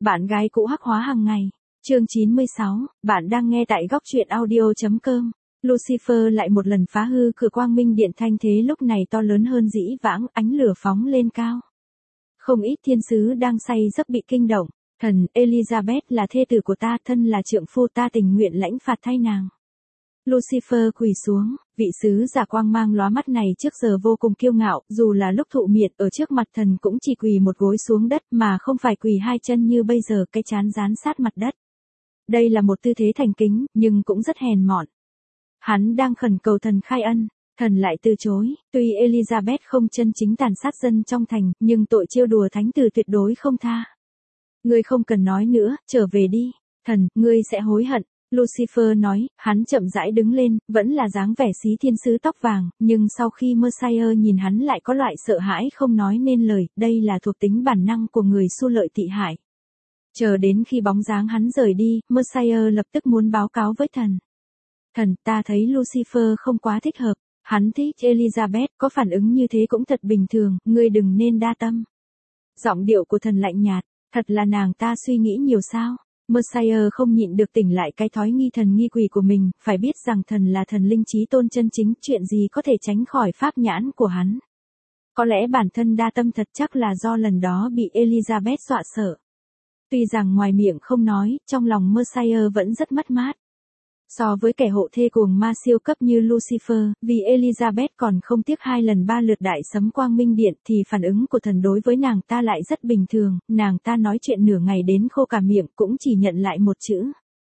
Bạn gái cũ hắc hóa hàng ngày. Chương 96, bạn đang nghe tại góc truyện audio.com. Lucifer lại một lần phá hư cửa quang minh điện, thanh thế lúc này to lớn hơn dĩ vãng, ánh lửa phóng lên cao. Không ít thiên sứ đang say giấc bị kinh động. Thần, Elizabeth là thê tử của ta, thân là trượng phu, ta tình nguyện lãnh phạt thay nàng. Lucifer quỳ xuống, vị sứ giả quang mang lóa mắt này trước giờ vô cùng kiêu ngạo, dù là lúc thụ miệt ở trước mặt thần cũng chỉ quỳ một gối xuống đất mà không phải quỳ hai chân như bây giờ, cái trán dán sát mặt đất. Đây là một tư thế thành kính, nhưng cũng rất hèn mọn. Hắn đang khẩn cầu thần khai ân, thần lại từ chối, tuy Elizabeth không chân chính tàn sát dân trong thành, nhưng tội trêu đùa thánh tử tuyệt đối không tha. Ngươi không cần nói nữa, trở về đi, thần, ngươi sẽ hối hận. Lucifer nói, hắn chậm rãi đứng lên, vẫn là dáng vẻ xí thiên sứ tóc vàng, nhưng sau khi Messiah nhìn hắn lại có loại sợ hãi không nói nên lời, đây là thuộc tính bản năng của người xu lợi tị hại. Chờ đến khi bóng dáng hắn rời đi, Messiah lập tức muốn báo cáo với thần. Thần, ta thấy Lucifer không quá thích hợp, hắn thích Elizabeth, có phản ứng như thế cũng thật bình thường, ngươi đừng nên đa tâm. Giọng điệu của thần lạnh nhạt, thật là nàng ta suy nghĩ nhiều sao? Messiah không nhịn được tỉnh lại cái thói nghi thần nghi quỷ của mình, phải biết rằng thần là thần linh chí tôn chân chính, chuyện gì có thể tránh khỏi pháp nhãn của hắn. Có lẽ bản thân đa tâm thật chắc là do lần đó bị Elizabeth dọa sợ. Tuy rằng ngoài miệng không nói, trong lòng Messiah vẫn rất mất mát. So với kẻ hộ thê cuồng ma siêu cấp như Lucifer, vì Elizabeth còn không tiếc 2 lần 3 lượt đại sấm quang minh điện thì phản ứng của thần đối với nàng ta lại rất bình thường, nàng ta nói chuyện nửa ngày đến khô cả miệng cũng chỉ nhận lại một chữ.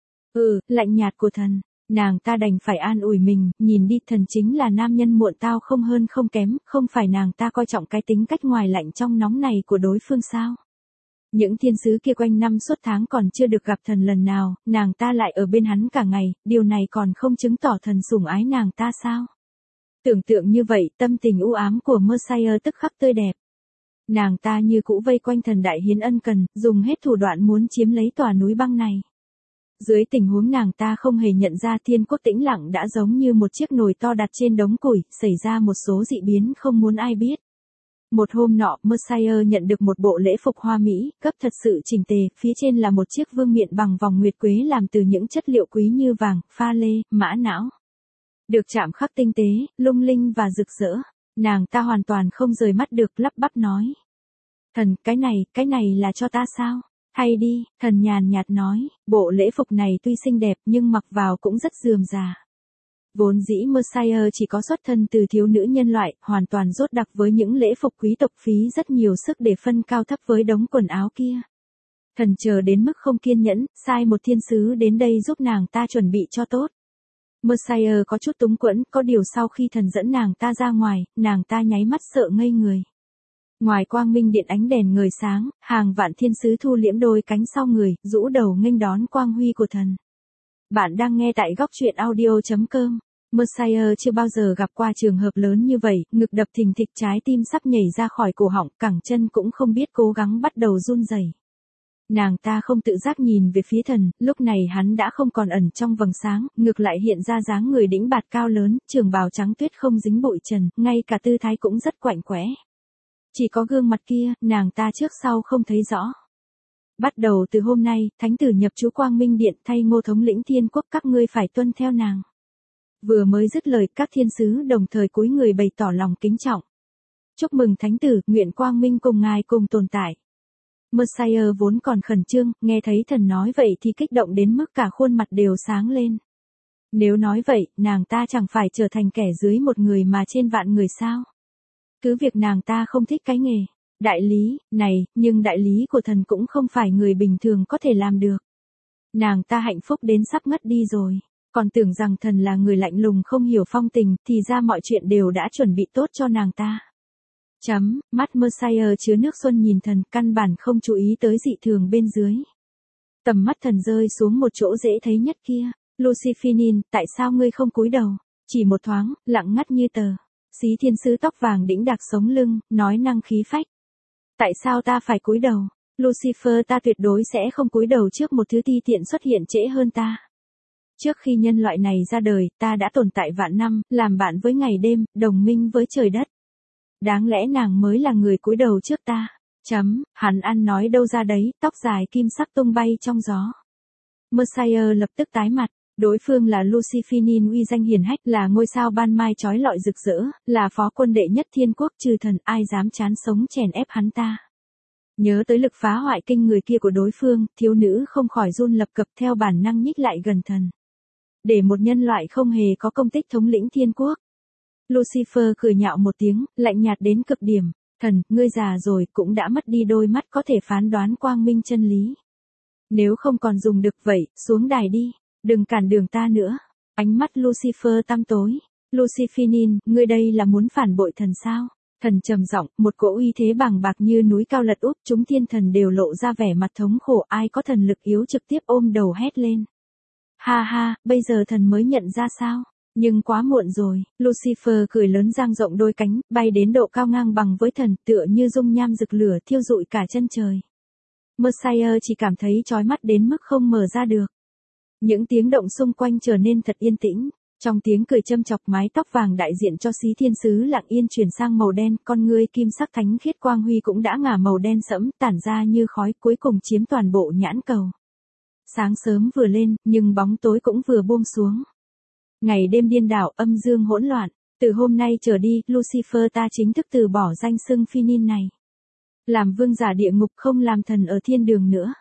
Lạnh nhạt của thần, nàng ta đành phải an ủi mình, nhìn đi thần chính là nam nhân muộn tao không hơn không kém, không phải nàng ta coi trọng cái tính cách ngoài lạnh trong nóng này của đối phương sao. Những thiên sứ kia quanh năm suốt tháng còn chưa được gặp thần lần nào, nàng ta lại ở bên hắn cả ngày, điều này còn không chứng tỏ thần sủng ái nàng ta sao? Tưởng tượng như vậy, tâm tình u ám của Messiah tức khắc tươi đẹp. Nàng ta như cũ vây quanh thần đại hiến ân cần, dùng hết thủ đoạn muốn chiếm lấy tòa núi băng này. Dưới tình huống nàng ta không hề nhận ra, thiên quốc tĩnh lặng đã giống như một chiếc nồi to đặt trên đống củi, xảy ra một số dị biến không muốn ai biết. Một hôm nọ, Messiah nhận được một bộ lễ phục hoa mỹ, cấp thật sự chỉnh tề, phía trên là một chiếc vương miện bằng vòng nguyệt quế làm từ những chất liệu quý như vàng, pha lê, mã não. Được chạm khắc tinh tế, lung linh và rực rỡ, nàng ta hoàn toàn không rời mắt được, lắp bắp nói. Thần, cái này là cho ta sao? Hay đi, thần nhàn nhạt nói, bộ lễ phục này tuy xinh đẹp nhưng mặc vào cũng rất rườm rà. Vốn dĩ Messiah chỉ có xuất thân từ thiếu nữ nhân loại, hoàn toàn rốt đặc với những lễ phục quý tộc, phí rất nhiều sức để phân cao thấp với đống quần áo kia. Thần chờ đến mức không kiên nhẫn, sai một thiên sứ đến đây giúp nàng ta chuẩn bị cho tốt. Messiah có chút túng quẫn, có điều sau khi thần dẫn nàng ta ra ngoài, nàng ta nháy mắt sợ ngây người. Ngoài quang minh điện ánh đèn ngời sáng, hàng vạn thiên sứ thu liễm đôi cánh sau người, rũ đầu nghênh đón quang huy của thần. Bạn đang nghe tại góc truyện audio.com. Messiah chưa bao giờ gặp qua trường hợp lớn như vậy, ngực đập thình thịch, trái tim sắp nhảy ra khỏi cổ họng, cẳng chân cũng không biết cố gắng bắt đầu run rẩy. Nàng ta không tự giác nhìn về phía thần, lúc này hắn đã không còn ẩn trong vầng sáng, ngược lại hiện ra dáng người đĩnh bạt cao lớn, trường bào trắng tuyết không dính bụi trần, ngay cả tư thái cũng rất quạnh quẽ. Chỉ có gương mặt kia, nàng ta trước sau không thấy rõ. Bắt đầu từ hôm nay, thánh tử nhập trú quang minh điện thay Ngô thống lĩnh thiên quốc, các ngươi phải tuân theo nàng. Vừa mới dứt lời, các thiên sứ đồng thời cúi người bày tỏ lòng kính trọng. Chúc mừng thánh tử, nguyện quang minh cùng ngài cùng tồn tại. Messiah vốn còn khẩn trương, nghe thấy thần nói vậy thì kích động đến mức cả khuôn mặt đều sáng lên. Nếu nói vậy, nàng ta chẳng phải trở thành kẻ dưới một người mà trên vạn người sao? Cứ việc nàng ta không thích cái nghề đại lý này, nhưng đại lý của thần cũng không phải người bình thường có thể làm được. Nàng ta hạnh phúc đến sắp ngất đi rồi, còn tưởng rằng thần là người lạnh lùng không hiểu phong tình, thì ra mọi chuyện đều đã chuẩn bị tốt cho nàng ta. Mắt Messiah chứa nước xuân nhìn thần, căn bản không chú ý tới dị thường bên dưới. Tầm mắt thần rơi xuống một chỗ dễ thấy nhất kia. Lucifer, tại sao ngươi không cúi đầu? Chỉ một thoáng, lặng ngắt như tờ. Xí thiên sứ tóc vàng đĩnh đạc sống lưng, nói năng khí phách. Tại sao ta phải cúi đầu? Lucifer, ta tuyệt đối sẽ không cúi đầu trước một thứ ti tiện xuất hiện trễ hơn ta. Trước khi nhân loại này ra đời, ta đã tồn tại vạn năm, làm bạn với ngày đêm, đồng minh với trời đất. Đáng lẽ nàng mới là người cúi đầu trước ta. Hắn ăn nói đâu ra đấy, tóc dài kim sắc tung bay trong gió. Messiah lập tức tái mặt. Đối phương là Lucifinin uy danh hiển hách, là ngôi sao ban mai chói lọi rực rỡ, là phó quân đệ nhất thiên quốc trừ thần, ai dám chán sống chèn ép hắn ta. Nhớ tới lực phá hoại kinh người kia của đối phương, thiếu nữ không khỏi run lập cập theo bản năng nhích lại gần thần. Để một nhân loại không hề có công tích thống lĩnh thiên quốc. Lucifer cười nhạo một tiếng, lạnh nhạt đến cực điểm. Thần, ngươi già rồi, cũng đã mất đi đôi mắt có thể phán đoán quang minh chân lý. Nếu không còn dùng được vậy, xuống đài đi. Đừng cản đường ta nữa. Ánh mắt Lucifer tăm tối. Lucifinin, ngươi đây là muốn phản bội thần sao? Thần trầm giọng, một cỗ uy thế bàng bạc như núi cao lật úp, chúng thiên thần đều lộ ra vẻ mặt thống khổ, ai có thần lực yếu trực tiếp ôm đầu hét lên. Ha ha, bây giờ thần mới nhận ra sao? Nhưng quá muộn rồi. Lucifer cười lớn dang rộng đôi cánh, bay đến độ cao ngang bằng với thần, tựa như dung nham rực lửa thiêu rụi cả chân trời. Messiah chỉ cảm thấy chói mắt đến mức không mở ra được. Những tiếng động xung quanh trở nên thật yên tĩnh. Trong tiếng cười châm chọc, mái tóc vàng đại diện cho xí thiên sứ lặng yên chuyển sang màu đen, con ngươi kim sắc thánh khiết quang huy cũng đã ngả màu đen sẫm, tản ra như khói, cuối cùng chiếm toàn bộ nhãn cầu. Sáng sớm vừa lên, nhưng bóng tối cũng vừa buông xuống. Ngày đêm điên đảo, âm dương hỗn loạn. Từ hôm nay trở đi, Lucifer ta chính thức từ bỏ danh xưng Phinin này. Làm vương giả địa ngục, không làm thần ở thiên đường nữa.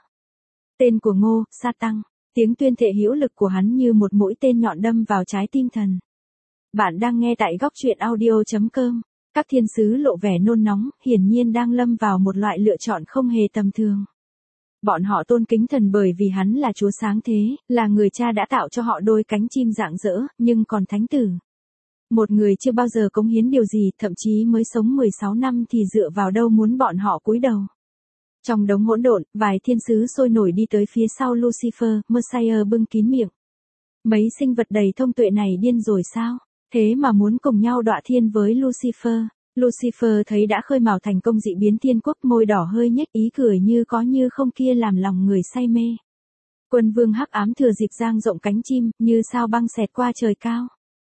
Tên của Ngô, Sa Tăng. Tiếng tuyên thệ hữu lực của hắn như một mũi tên nhọn đâm vào trái tim thần. Bạn đang nghe tại góc truyện audio.com. Các thiên sứ lộ vẻ nôn nóng, hiển nhiên đang lâm vào một loại lựa chọn không hề tầm thường. Bọn họ tôn kính thần bởi vì hắn là Chúa sáng thế, là người cha đã tạo cho họ đôi cánh chim rạng rỡ, nhưng còn thánh tử. Một người chưa bao giờ cống hiến điều gì, thậm chí mới sống 16 năm thì dựa vào đâu muốn bọn họ cúi đầu. Trong đống hỗn độn, vài thiên sứ sôi nổi đi tới phía sau Lucifer, Messiah bưng kín miệng. Mấy sinh vật đầy thông tuệ này điên rồi sao? Thế mà muốn cùng nhau đọa thiên với Lucifer. Lucifer thấy đã khơi mào thành công dị biến thiên quốc, môi đỏ hơi nhếch, ý cười như có như không kia làm lòng người say mê. Quân vương hắc ám thừa dịp dang rộng cánh chim, như sao băng xẹt qua trời cao.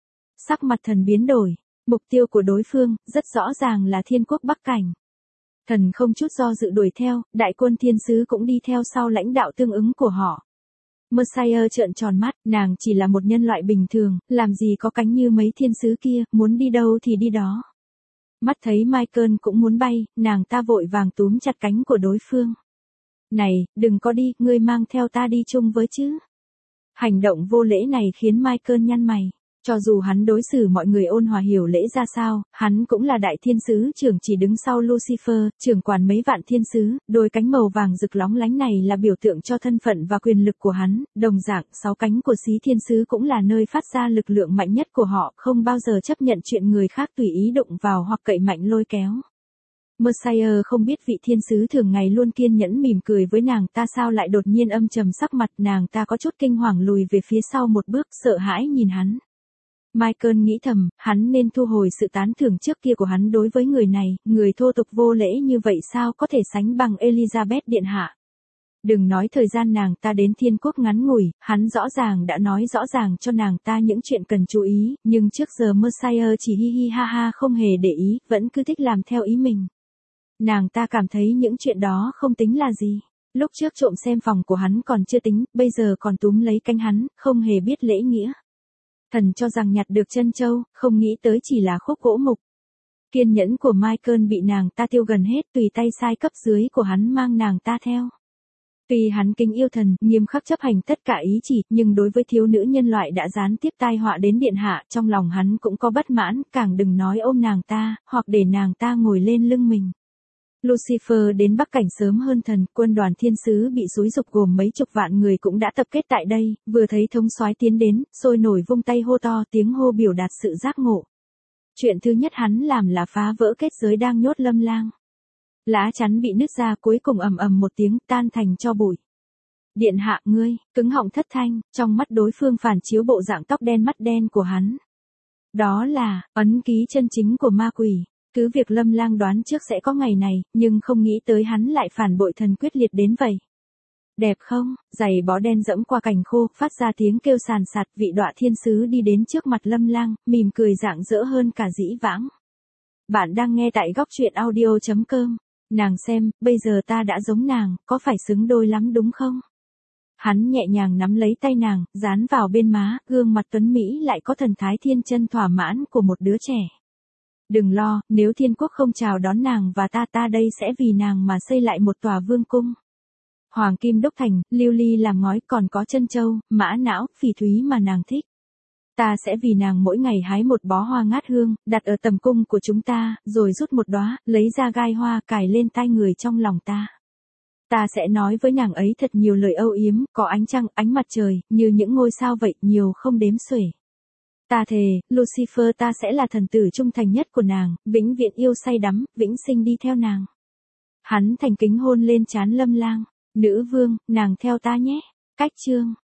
Sắc mặt thần biến đổi, mục tiêu của đối phương, rất rõ ràng là thiên quốc Bắc Cảnh. Thần không chút do dự đuổi theo, đại quân thiên sứ cũng đi theo sau lãnh đạo tương ứng của họ. Messiah trợn tròn mắt, nàng chỉ là một nhân loại bình thường, làm gì có cánh như mấy thiên sứ kia, muốn đi đâu thì đi đó. Mắt thấy Michael cũng muốn bay, nàng ta vội vàng túm chặt cánh của đối phương. Này, đừng có đi, ngươi mang theo ta đi chung với chứ. Hành động vô lễ này khiến Michael nhăn mày. Cho dù hắn đối xử mọi người ôn hòa hiểu lễ ra sao, hắn cũng là đại thiên sứ trưởng chỉ đứng sau Lucifer, trưởng quản mấy vạn thiên sứ, đôi cánh màu vàng rực lóng lánh này là biểu tượng cho thân phận và quyền lực của hắn, đồng dạng, 6 cánh của xí thiên sứ cũng là nơi phát ra lực lượng mạnh nhất của họ, không bao giờ chấp nhận chuyện người khác tùy ý đụng vào hoặc cậy mạnh lôi kéo. Messiah không biết vị thiên sứ thường ngày luôn kiên nhẫn mỉm cười với nàng ta sao lại đột nhiên âm trầm sắc mặt, nàng ta có chút kinh hoàng lùi về phía sau một bước, sợ hãi nhìn hắn. Michael nghĩ thầm, hắn nên thu hồi sự tán thưởng trước kia của hắn đối với người này, người thô tục vô lễ như vậy sao có thể sánh bằng Elizabeth điện hạ. Đừng nói thời gian nàng ta đến thiên quốc ngắn ngủi, hắn rõ ràng đã nói rõ ràng cho nàng ta những chuyện cần chú ý, nhưng trước giờ Messiah chỉ hi hi ha ha không hề để ý, vẫn cứ thích làm theo ý mình. Nàng ta cảm thấy những chuyện đó không tính là gì. Lúc trước trộm xem phòng của hắn còn chưa tính, bây giờ còn túm lấy cánh hắn, không hề biết lễ nghĩa. Thần cho rằng nhặt được chân châu, không nghĩ tới chỉ là khúc gỗ mục. Kiên nhẫn của Michael bị nàng ta tiêu gần hết, tùy tay sai cấp dưới của hắn mang nàng ta theo. Tuy hắn kính yêu thần, nghiêm khắc chấp hành tất cả ý chỉ, nhưng đối với thiếu nữ nhân loại đã gián tiếp tai họa đến điện hạ, trong lòng hắn cũng có bất mãn, càng đừng nói ôm nàng ta, hoặc để nàng ta ngồi lên lưng mình. Lucifer đến Bắc Cảnh sớm hơn thần, quân đoàn thiên sứ bị xúi giục gồm mấy chục vạn người cũng đã tập kết tại đây, vừa thấy thống soái tiến đến, sôi nổi vung tay hô to, tiếng hô biểu đạt sự giác ngộ. Chuyện thứ nhất hắn làm là phá vỡ kết giới đang nhốt Lâm Lang. Lá chắn bị nứt ra, cuối cùng ầm ầm một tiếng tan thành tro bụi. Điện hạ ngươi, cứng họng thất thanh, trong mắt đối phương phản chiếu bộ dạng tóc đen mắt đen của hắn. Đó là ấn ký chân chính của ma quỷ. Cứ việc Lâm Lang đoán trước sẽ có ngày này, nhưng không nghĩ tới hắn lại phản bội thần quyết liệt đến vậy. Đẹp không? Giày bó đen dẫm qua cành khô, phát ra tiếng kêu sàn sạt, vị đọa thiên sứ đi đến trước mặt Lâm Lang, mỉm cười rạng rỡ hơn cả dĩ vãng. Bạn đang nghe tại góc truyện audio.com. Nàng xem, bây giờ ta đã giống nàng, có phải xứng đôi lắm đúng không? Hắn nhẹ nhàng nắm lấy tay nàng, dán vào bên má, gương mặt tuấn Mỹ lại có thần thái thiên chân thỏa mãn của một đứa trẻ. Đừng lo, nếu thiên quốc không chào đón nàng và ta đây sẽ vì nàng mà xây lại một tòa vương cung. Hoàng kim đúc thành, lưu ly làm ngói, còn có chân châu, mã não, phỉ thúy mà nàng thích. Ta sẽ vì nàng mỗi ngày hái một bó hoa ngát hương, đặt ở tầm cung của chúng ta, rồi rút một đóa, lấy ra gai hoa cài lên tai người trong lòng ta. Ta sẽ nói với nàng ấy thật nhiều lời âu yếm, có ánh trăng, ánh mặt trời, như những ngôi sao vậy, nhiều không đếm xuể. Ta thề, Lucifer, ta sẽ là thần tử trung thành nhất của nàng, vĩnh viễn yêu say đắm, vĩnh sinh đi theo nàng. Hắn thành kính hôn lên trán Lâm Lang. Nữ vương, nàng theo ta nhé. Cách chương